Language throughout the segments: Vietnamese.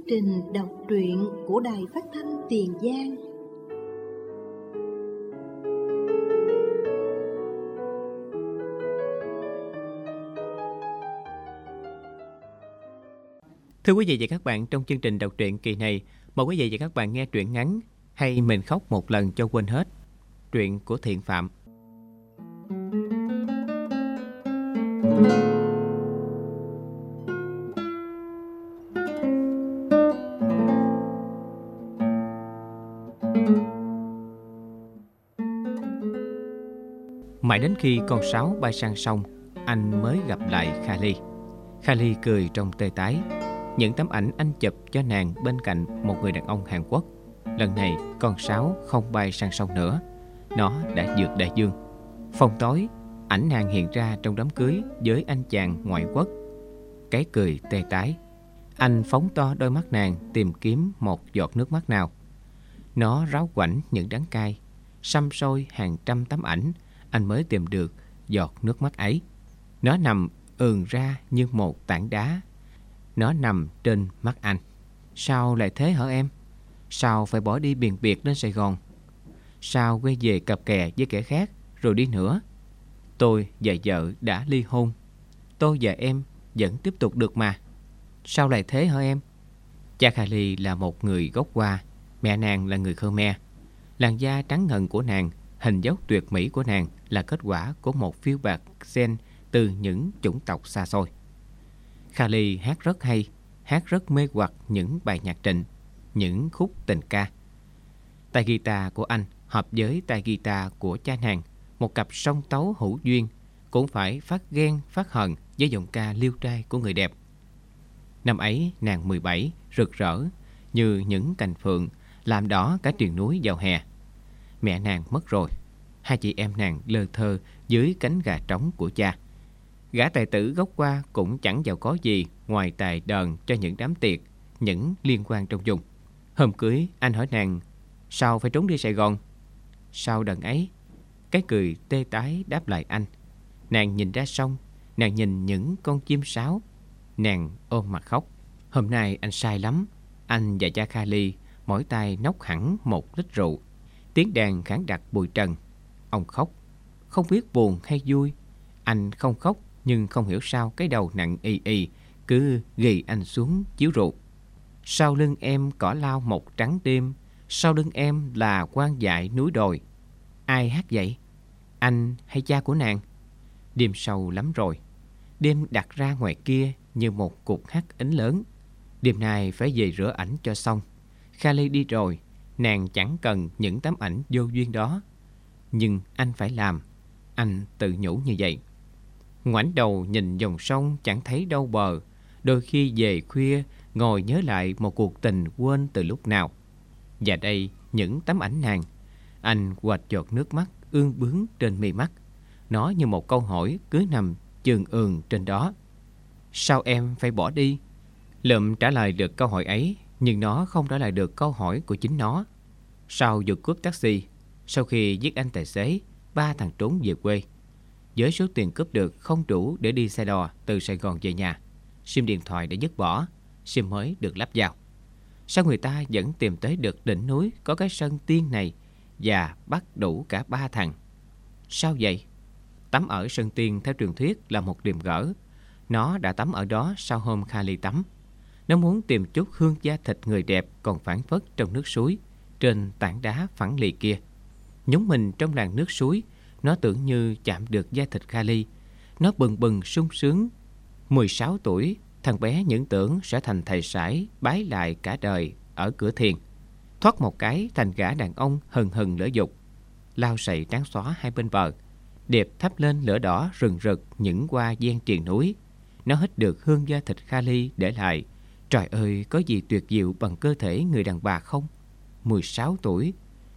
trình đọc truyện của Đài Phát thanh Tiền Giang. Thưa quý vị và các bạn, trong chương trình đọc truyện kỳ này, mời quý vị và các bạn nghe truyện ngắn Hay Mình Khóc Một Lần Cho Quên Hết, truyện của Thiện Phạm. Mãi đến khi con sáo bay sang sông, anh mới gặp lại Kha Ly. Kha Ly cười trong tê tái. Những tấm ảnh anh chụp cho nàng bên cạnh một người đàn ông Hàn Quốc. Lần này con sáo không bay sang sông nữa, nó đã vượt đại dương. Phòng tối, ảnh nàng hiện ra trong đám cưới với anh chàng ngoại quốc. Cái cười tê tái. Anh phóng to đôi mắt nàng tìm kiếm một giọt nước mắt nào. Nó ráo quảnh những đắng cay. Săm soi hàng trăm tấm ảnh, anh mới tìm được giọt nước mắt ấy. Nó nằm ườn ra như một tảng đá. Nó nằm trên mắt anh. Sao lại thế hả em? Sao phải bỏ đi biền biệt đến Sài Gòn? Sao quay về cặp kè với kẻ khác rồi đi nữa? Tôi và vợ đã ly hôn. Tôi và em vẫn tiếp tục được mà. Sao lại thế hả em? Cha Kha Ly là một người gốc Hoa, mẹ nàng là người Khmer. Làn da trắng ngần của nàng, hình dáng tuyệt mỹ của nàng là kết quả của một phiêu bạt gen từ những chủng tộc xa xôi. Kha Ly hát rất hay, hát rất mê hoặc những bài nhạc trịnh, những khúc tình ca. Tay guitar của anh hợp với tay guitar của cha nàng, một cặp song tấu hữu duyên, cũng phải phát ghen phát hận với giọng ca liêu trai của người đẹp. Năm ấy nàng 17, rực rỡ như những cành phượng làm đỏ cả triền núi vào hè. Mẹ nàng mất rồi, hai chị em nàng lơ thơ dưới cánh gà trống của cha. Gã tài tử gốc Hoa cũng chẳng giàu có gì ngoài tài đờn cho những đám tiệc, những liên quan trong vùng. Hôm cưới, anh hỏi nàng, sao phải trốn đi Sài Gòn? Sao đần ấy? Cái cười tê tái đáp lại anh. Nàng nhìn ra sông, nàng nhìn những con chim sáo, nàng ôm mặt khóc. Hôm nay anh sai lắm. Anh và cha Kha Ly mỗi tay nốc hẳn 1 lít rượu. Tiếng đàn khản đặc bụi trần. Ông khóc, không biết buồn hay vui. Anh không khóc, nhưng không hiểu sao cái đầu nặng ì ì cứ ghì anh xuống chiếu rượu. Sau lưng em cỏ lau một trắng đêm, sau lưng em là quan dại núi đồi. Ai hát vậy? Anh hay cha của nàng? Đêm sâu lắm rồi. Đêm đặt ra ngoài kia như một cục hắc ính lớn. Đêm nay phải về rửa ảnh cho xong. Kha Ly đi rồi, nàng chẳng cần những tấm ảnh vô duyên đó. Nhưng anh phải làm. Anh tự nhủ như vậy. Ngoảnh đầu nhìn dòng sông chẳng thấy đâu bờ. Đôi khi về khuya ngồi nhớ lại một cuộc tình quên từ lúc nào. Và đây những tấm ảnh nàng. Anh quệt giọt nước mắt ương bướng trên mi mắt. Nó như một câu hỏi cứ nằm chườn ườn trên đó. Sao em phải bỏ đi? Lượm trả lời được câu hỏi ấy, nhưng nó không trả lời được câu hỏi của chính nó. Sau vụ cướp taxi, sau khi giết anh tài xế, 3 thằng trốn về quê. Với số tiền cướp được không đủ để đi xe đò từ Sài Gòn về nhà, sim điện thoại đã dứt bỏ, sim mới được lắp vào. Sao người ta vẫn tìm tới được đỉnh núi có cái sân tiên này và bắt đủ cả 3 thằng? Sao vậy? Tắm ở sân tiên theo truyền thuyết là một điềm gỡ. Nó đã tắm ở đó sau hôm Kha Ly tắm. Nó muốn tìm chút hương da thịt người đẹp còn phảng phất trong nước suối, trên tảng đá phẳng lì kia. Nhúng mình trong làn nước suối, nó tưởng như chạm được da thịt Kha Ly. Nó bừng bừng sung sướng. 16 tuổi, thằng bé những tưởng sẽ thành thầy sãi bái lại cả đời ở cửa thiền. Thoát một cái thành gã đàn ông hừng hừng lửa dục. Lao sậy trắng xóa hai bên bờ, đẹp thắp lên lửa đỏ rừng rực những hoa ven triền núi. Nó hít được hương da thịt Kha Ly để lại. Trời ơi, có gì tuyệt diệu bằng cơ thể người đàn bà không? 16 tuổi,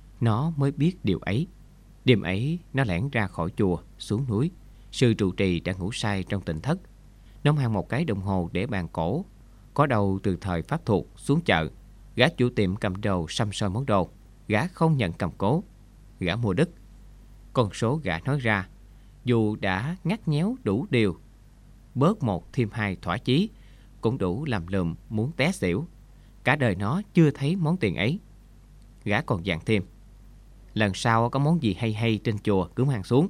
nó mới biết điều ấy. Đêm ấy, nó lẻn ra khỏi chùa, xuống núi. Sư trụ trì đã ngủ say trong tỉnh thất. Nó mang một cái đồng hồ để bàn cổ, có đầu từ thời Pháp thuộc xuống chợ. Gã chủ tiệm cầm đầu săm soi món đồ. Gã không nhận cầm cố. Gã mua đất. Con số gã nói ra, dù đã ngắt nhéo đủ điều, bớt 1 thêm 2 thỏa chí, cũng đủ làm lùm muốn té xỉu. Cả đời nó chưa thấy món tiền ấy. Gã còn dặn thêm: lần sau có món gì hay hay trên chùa cứ mang xuống.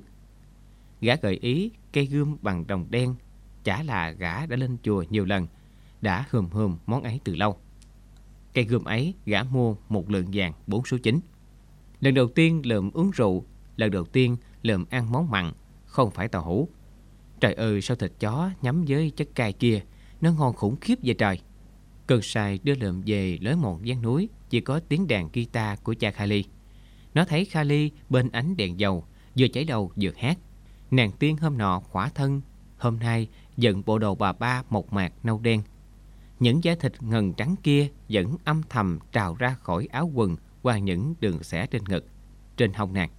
Gã gợi ý cây gươm bằng đồng đen, chả là gã đã lên chùa nhiều lần, đã hườm món ấy từ lâu. Cây gươm ấy gã mua 1 lượng vàng 4 số 9. Lần đầu tiên lượm uống rượu, lần đầu tiên lượm ăn món mặn, không phải tàu hũ. Trời ơi, sao thịt chó nhắm với chất cay kia nó ngon khủng khiếp vậy trời. Cơn say đưa lượm về lối một gian núi, chỉ có tiếng đàn guitar của cha Kali. Nó thấy Kali bên ánh đèn dầu, vừa chảy đầu vừa hát. Nàng tiên hôm nọ khỏa thân, hôm nay giận bộ đồ bà ba mộc mạc nâu đen. Những da thịt ngần trắng kia vẫn âm thầm trào ra khỏi áo quần qua những đường xẻ trên ngực, trên hông nàng.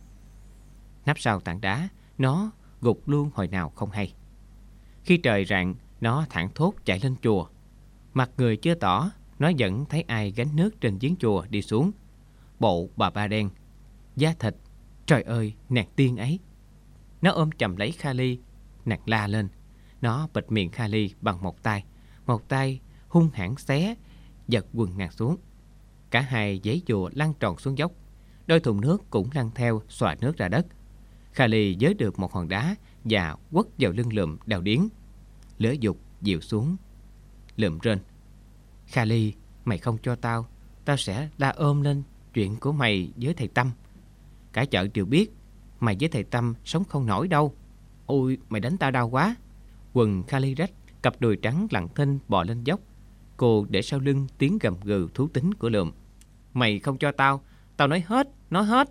Nấp sau tảng đá, nó gục luôn hồi nào không hay. Khi trời rạng, nó thảng thốt chạy lên chùa. Mặt người chưa tỏ, nó vẫn thấy ai gánh nước trên giếng chùa đi xuống. Bộ bà ba đen, da thịt, trời ơi, nàng tiên ấy. Nó ôm chầm lấy Kali, nàng la lên. Nó bịt miệng Kali bằng một tay hung hãn xé, giật quần nàng xuống. Cả hai giấy chùa lăn tròn xuống dốc. Đôi thùng nước cũng lăn theo, xòa nước ra đất. Kali giới được một hòn đá và quất vào lưng lượm đào điếng. Lửa dục dịu xuống. Lượm rên: Kali, mày không cho tao, tao sẽ la ôm lên chuyện của mày với thầy Tâm. Cả chợ đều biết mày với thầy Tâm sống không nổi đâu. Ôi, mày đánh tao đau quá. Quần Kali rách, cặp đùi trắng lặng thinh bò lên dốc. Cô để sau lưng tiếng gầm gừ thú tính của lượm: mày không cho tao, tao nói hết.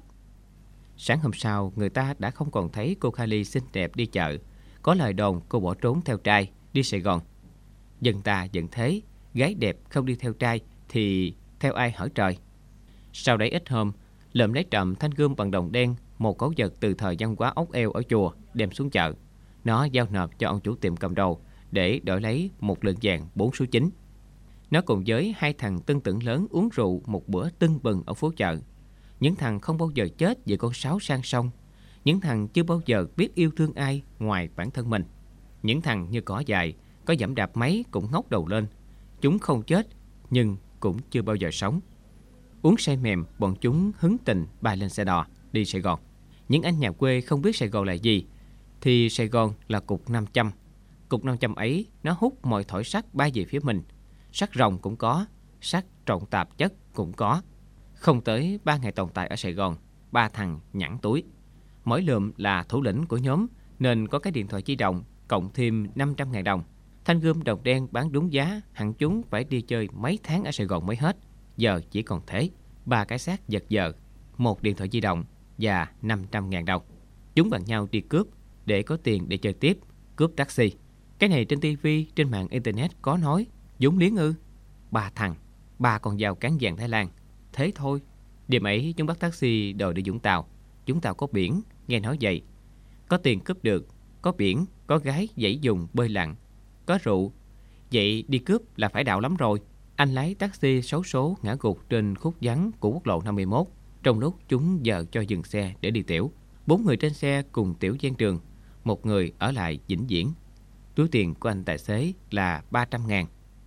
Sáng hôm sau, người ta đã không còn thấy cô Kali xinh đẹp đi chợ. Có lời đồn cô bỏ trốn theo trai đi Sài Gòn. Dân ta vẫn thế, gái đẹp không đi theo trai thì theo ai hở trời. Sau đấy ít hôm, lượm lấy trộm thanh gươm bằng đồng đen, một cẩu vật từ thời văn hóa ốc eo ở chùa, đem xuống chợ. Nó giao nộp cho ông chủ tiệm cầm đồ để đổi lấy 1 lượng vàng 4 số 9. Nó cùng với 2 thằng tưng tưởng lớn uống rượu một bữa tưng bừng ở phố chợ. Những thằng không bao giờ chết vì con sáo sang sông. Những thằng chưa bao giờ biết yêu thương ai ngoài bản thân mình. Những thằng như cỏ dài, có giẫm đạp mấy cũng ngóc đầu lên. Chúng không chết nhưng cũng chưa bao giờ sống. Uống say mềm, bọn chúng hứng tình bay lên xe đò đi Sài Gòn. Những anh nhà quê không biết Sài Gòn là gì thì Sài Gòn là cục 500. Cục 500 ấy nó hút mọi thỏi sắt bay về phía mình. Sắt rồng cũng có, sắt trộn tạp chất cũng có. Không tới 3 ngày tồn tại ở Sài Gòn, 3 thằng nhẵn túi. Mỗi lượm là thủ lĩnh của nhóm nên có cái điện thoại di động cộng thêm 500.000 đồng. Thanh gươm đồng đen bán đúng giá, hẳn chúng phải đi chơi mấy tháng ở Sài Gòn mới hết. Giờ chỉ còn thế, 3 cái xác giật giờ, 1 điện thoại di động và 500.000 đồng. Chúng bàn nhau đi cướp để có tiền để chơi tiếp, cướp taxi. Cái này trên TV, trên mạng internet có nói. Vốn liếng ư? 3 thằng, 3 con dao cán vàng Thái Lan. Thế thôi. Đêm ấy chúng bắt taxi đòi đi Vũng Tàu. Vũng Tàu có biển, nghe nói vậy. Có tiền cướp được, có biển, có gái dãy dùng bơi lặn, có rượu. Vậy đi cướp là phải đạo lắm rồi. Anh lái taxi xấu số ngã gục trên khúc vắng của quốc lộ 51. Trong lúc chúng giờ cho dừng xe để đi tiểu, 4 người trên xe cùng tiểu gian trường, 1 người ở lại vĩnh viễn. Túi tiền của anh tài xế là 300.000.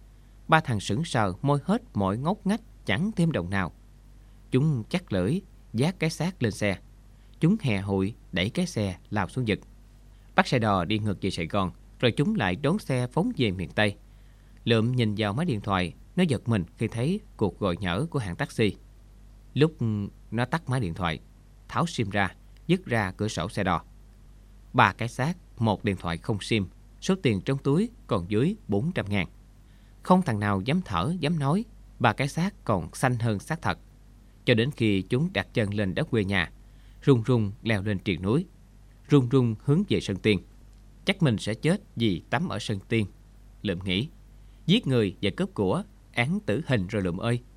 3 thằng sững sờ môi hết mọi ngóc ngách, chẳng thêm đồng nào. Chúng chắc lưỡi vác cái xác lên xe. Chúng hè hụi đẩy cái xe lao xuống vực. Bắt xe đò đi ngược về Sài Gòn, rồi chúng lại đón xe phóng về miền Tây. Lượm nhìn vào máy điện thoại, nó giật mình khi thấy cuộc gọi nhỡ của hãng taxi. Lúc nó tắt máy điện thoại, tháo sim ra, dứt ra cửa sổ xe đò. 3 cái xác, 1 điện thoại không sim, số tiền trong túi còn dưới 400.000. Không thằng nào dám thở, dám nói. 3 cái xác còn xanh hơn xác thật. Cho đến khi chúng đặt chân lên đất quê nhà, run run leo lên triền núi, run run hướng về Sơn Tiên. Chắc mình sẽ chết vì tắm ở Sơn Tiên. Lượm nghĩ, giết người và cướp của, án tử hình rồi Lượm ơi.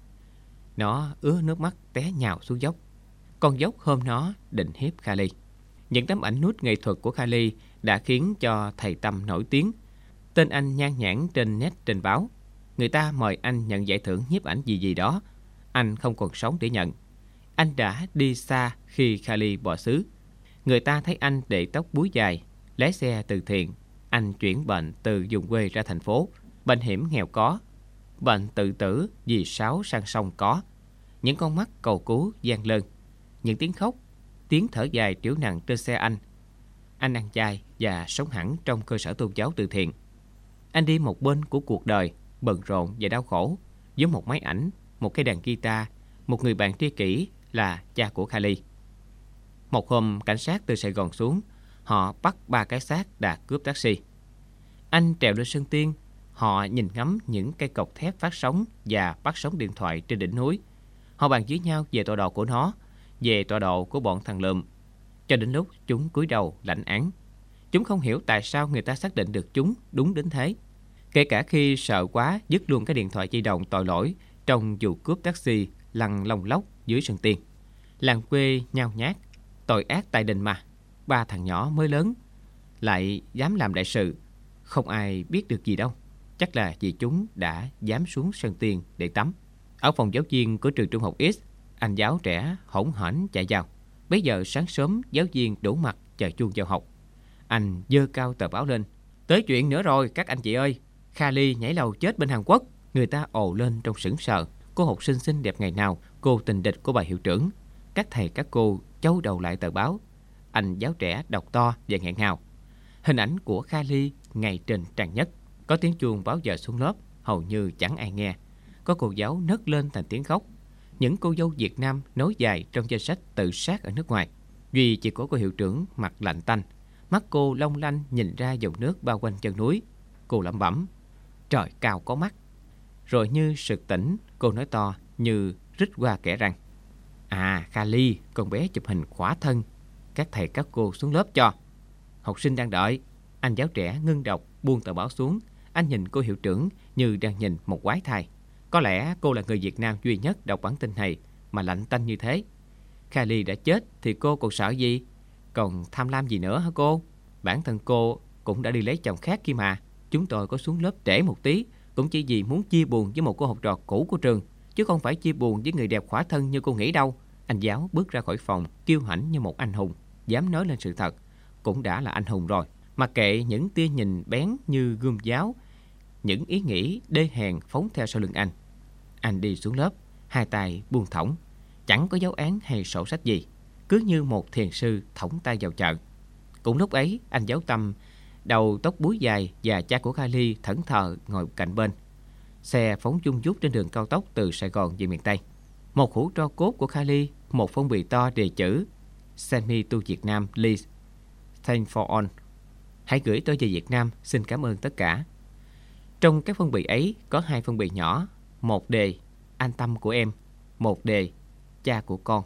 Nó ứa nước mắt té nhào xuống dốc. Con dốc hôm nó định hiếp Kali. Những tấm ảnh nút nghệ thuật của Kali đã khiến cho thầy Tâm nổi tiếng. Tên anh nhan nhản trên net trên báo. Người ta mời anh nhận giải thưởng nhiếp ảnh gì đó. Anh không còn sống để nhận. Anh đã đi xa khi Kali bỏ xứ. Người ta thấy anh để tóc búi dài, lái xe từ thiện. Anh chuyển bệnh từ vùng quê ra thành phố. Bệnh hiểm nghèo có. Bệnh tự tử vì sáo sang sông có. Những con mắt cầu cứu gian lơn. Những tiếng khóc, tiếng thở dài trĩu nặng trên xe anh. Anh ăn chay và sống hẳn trong cơ sở tôn giáo từ thiện. Anh đi một bên của cuộc đời, bận rộn và đau khổ, với một máy ảnh, một cây đàn guitar, một người bạn tri kỷ là cha của Kha Ly. Một hôm, cảnh sát từ Sài Gòn xuống, họ bắt 3 cái xác đã cướp taxi. Anh trèo lên sân tiên, họ nhìn ngắm những cây cọc thép phát sóng và bắt sóng điện thoại trên đỉnh núi. Họ bàn với nhau về tọa độ của nó, về tọa độ của bọn thằng Lượm, cho đến lúc chúng cúi đầu lãnh án. Chúng không hiểu tại sao người ta xác định được chúng đúng đến thế. Kể cả khi sợ quá dứt luôn cái điện thoại di động tội lỗi trong vụ cướp taxi lăn lông lốc dưới sân tiên. Làng quê nhao nhát, tội ác tại đình mà. 3 thằng nhỏ mới lớn lại dám làm đại sự. Không ai biết được gì đâu. Chắc là vì chúng đã dám xuống sân tiên để tắm. Ở phòng giáo viên của trường trung học X, anh giáo trẻ hỗn hển chạy vào. Bây giờ sáng sớm giáo viên đổ mặt chờ chuông vào học. Anh giơ cao tờ báo lên. Tới chuyện nữa rồi các anh chị ơi. Kha Ly nhảy lầu chết bên Hàn Quốc. Người ta ồ lên trong sững sờ. Cô học sinh xinh đẹp ngày nào, cô tình địch của bà hiệu trưởng. Các thầy các cô châu đầu lại tờ báo. Anh giáo trẻ đọc to và nghẹn ngào. Hình ảnh của Kha Ly ngày trên trang nhất. Có tiếng chuông báo giờ xuống lớp, hầu như chẳng ai nghe. Có cô giáo nấc lên thành tiếng khóc. Những cô dâu Việt Nam nối dài trong danh sách tự sát ở nước ngoài. Duy chỉ có cô hiệu trưởng mặt lạnh tanh. Mắt cô long lanh nhìn ra dòng nước bao quanh chân núi. Cô lẩm bẩm: trời cao có mắt. Rồi như sực tỉnh, cô nói to như rít qua kẽ răng: à, Kha Ly, con bé chụp hình khỏa thân. Các thầy các cô xuống lớp cho. Học sinh đang đợi. Anh giáo trẻ ngưng đọc, buông tờ báo xuống. Anh nhìn cô hiệu trưởng như đang nhìn một quái thai. Có lẽ cô là người Việt Nam duy nhất đọc bản tin này mà lạnh tanh như thế. Kha Ly đã chết thì cô còn sợ gì? Còn tham lam gì nữa hả cô? Bản thân cô cũng đã đi lấy chồng khác kia mà. Chúng tôi có xuống lớp trễ một tí cũng chỉ vì muốn chia buồn với một cô học trò cũ của trường, chứ không phải chia buồn với người đẹp khỏa thân như cô nghĩ đâu. Anh giáo bước ra khỏi phòng kiêu hãnh như một anh hùng, dám nói lên sự thật. Cũng đã là anh hùng rồi. Mặc kệ những tia nhìn bén như gươm giáo, những ý nghĩ đê hèn phóng theo sau lưng anh. Anh đi xuống lớp, hai tay buông thõng, chẳng có dấu án hay sổ sách gì, cứ như một thiền sư thõng tay vào chợ. Cũng lúc ấy, anh giáo Tâm, đầu tóc búi dài và cha của Kha Ly thẫn thờ ngồi cạnh bên. Xe phóng dung dút trên đường cao tốc từ Sài Gòn về miền Tây. Một hũ tro cốt của Kha Ly, một phong bì to đề chữ Send me to Vietnam, please. Thanks for all. Hãy gửi tôi về Việt Nam, xin cảm ơn tất cả. Trong các phong bì ấy có 2 phong bì nhỏ, một đề anh Tâm của em, một đề cha của con.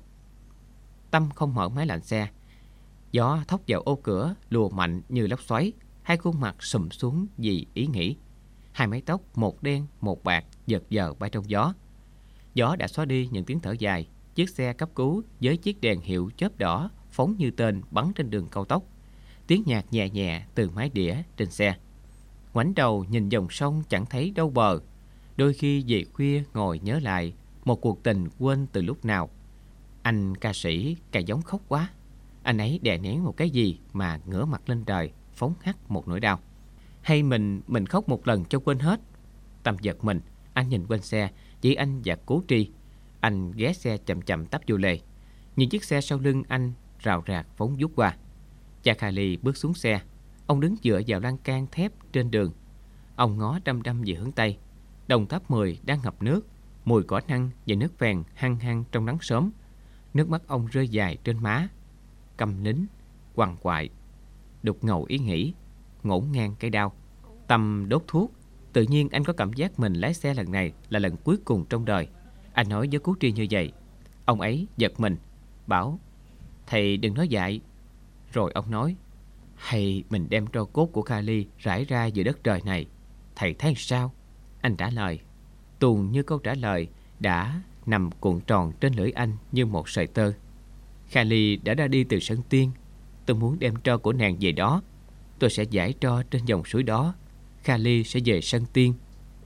Tâm không mở máy lạnh xe. Gió thốc vào ô cửa lùa mạnh như lốc xoáy. 2 khuôn mặt sụm xuống vì ý nghĩ. 2 mái tóc, một đen một bạc, giật giờ bay trong gió. Gió đã xóa đi những tiếng thở dài. Chiếc xe cấp cứu với chiếc đèn hiệu chớp đỏ phóng như tên bắn trên đường cao tốc. Tiếng nhạc nhẹ nhẹ từ mái đĩa trên xe. Ngoảnh đầu nhìn dòng sông chẳng thấy đâu bờ. Đôi khi về khuya ngồi nhớ lại một cuộc tình quên từ lúc nào. Anh ca sĩ cài giống khóc quá. Anh ấy đè nén một cái gì mà ngửa mặt lên trời, phóng hắt một nỗi đau. Hay mình khóc một lần cho quên hết. Tâm giật mình, anh nhìn quanh xe, chỉ anh và Cố Tri. Anh ghé xe chậm chậm tấp vô lề. Nhìn chiếc xe sau lưng anh rào rạc phóng vút qua. Cha Kha Ly bước xuống xe. Ông đứng dựa vào lan can thép trên đường. Ông ngó đăm đăm về hướng Tây. Đồng Tháp 10 đang ngập nước, mùi cỏ năng và nước phèn hăng hăng trong nắng sớm. Nước mắt ông rơi dài trên má. Câm nín, quằn quại, đục ngầu ý nghĩ, ngổn ngang cái đau. Tâm đốt thuốc. Tự nhiên anh có cảm giác mình lái xe lần này là lần cuối cùng trong đời. Anh nói với Cố Tri như vậy. Ông ấy giật mình, bảo: thầy đừng nói dại. Rồi ông nói: hay mình đem tro cốt của Kha Ly rải ra giữa đất trời này, thầy thấy sao? Anh trả lời. Tuồng như câu trả lời đã nằm cuộn tròn trên lưỡi anh như một sợi tơ. Kha Ly đã ra đi từ sân tiên. Tôi muốn đem tro của nàng về đó. Tôi sẽ giải tro trên dòng suối đó. Kha Ly sẽ về sân tiên.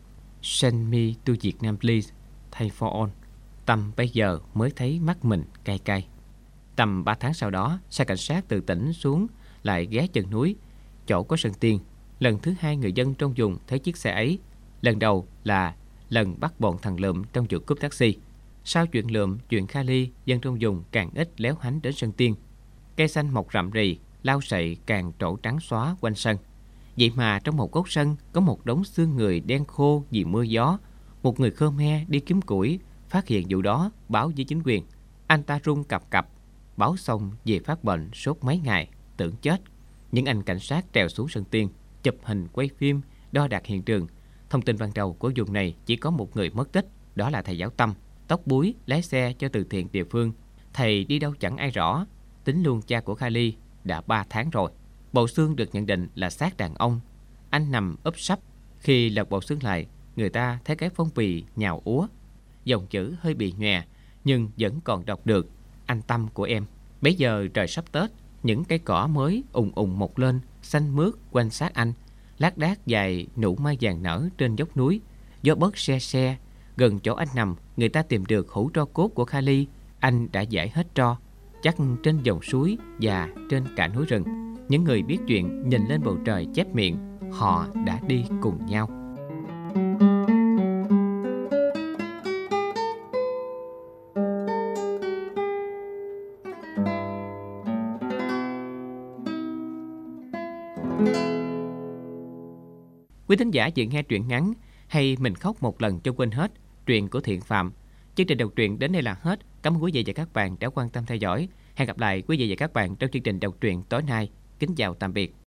Send me to Vietnam please. Thanks for all. Tâm bây giờ mới thấy mắt mình cay cay. Tầm 3 tháng sau đó, xe cảnh sát từ tỉnh xuống lại ghé chân núi, chỗ có sân tiên. Lần thứ 2 người dân trong vùng thấy chiếc xe ấy. Lần đầu là lần bắt bọn thằng Lượm trong vụ cướp taxi. Sau chuyện Lượm, chuyện Kha Ly, dân trong vùng càng ít léo hánh đến sân Tiên. Cây xanh mọc rậm rì, lau sậy càng trổ trắng xóa quanh sân. Vậy mà trong một góc sân có một đống xương người đen khô vì mưa gió. Một người Khmer đi kiếm củi phát hiện vụ đó, báo với chính quyền. Anh ta run cập cập, báo xong về phát bệnh sốt mấy ngày, tưởng chết. Những anh cảnh sát trèo xuống sân Tiên, chụp hình quay phim, đo đạc hiện trường. Thông tin ban đầu của vùng này chỉ có một người mất tích, đó là thầy giáo Tâm, tóc búi, lái xe cho từ thiện địa phương. Thầy đi đâu chẳng ai rõ. Tính luôn cha của Kha Ly đã 3 tháng rồi. Bộ xương được nhận định là xác đàn ông. Anh nằm úp sấp. Khi lật bộ xương lại, người ta thấy cái phong bì nhào úa. Dòng chữ hơi bị nhòe nhưng vẫn còn đọc được: anh Tâm của em. Bấy giờ trời sắp Tết, những cây cỏ mới ùng ùng mọc lên, xanh mướt quanh xác anh. Lác đác dài nụ mai vàng nở trên dốc núi. Gió bớt se se. Gần chỗ anh nằm, người ta tìm được hũ tro cốt của Kha Ly. Anh đã giải hết tro, chắc trên dòng suối và trên cả núi rừng. Những người biết chuyện nhìn lên bầu trời chép miệng, họ đã đi cùng nhau. Quý thính giả vừa nghe truyện ngắn Hay Mình Khóc Một Lần Cho Quên Hết, truyện của Thiện Phạm. Chương trình đọc truyện đến đây là hết. Cảm ơn quý vị và các bạn đã quan tâm theo dõi. Hẹn gặp lại quý vị và các bạn trong chương trình đọc truyện tối nay. Kính chào tạm biệt.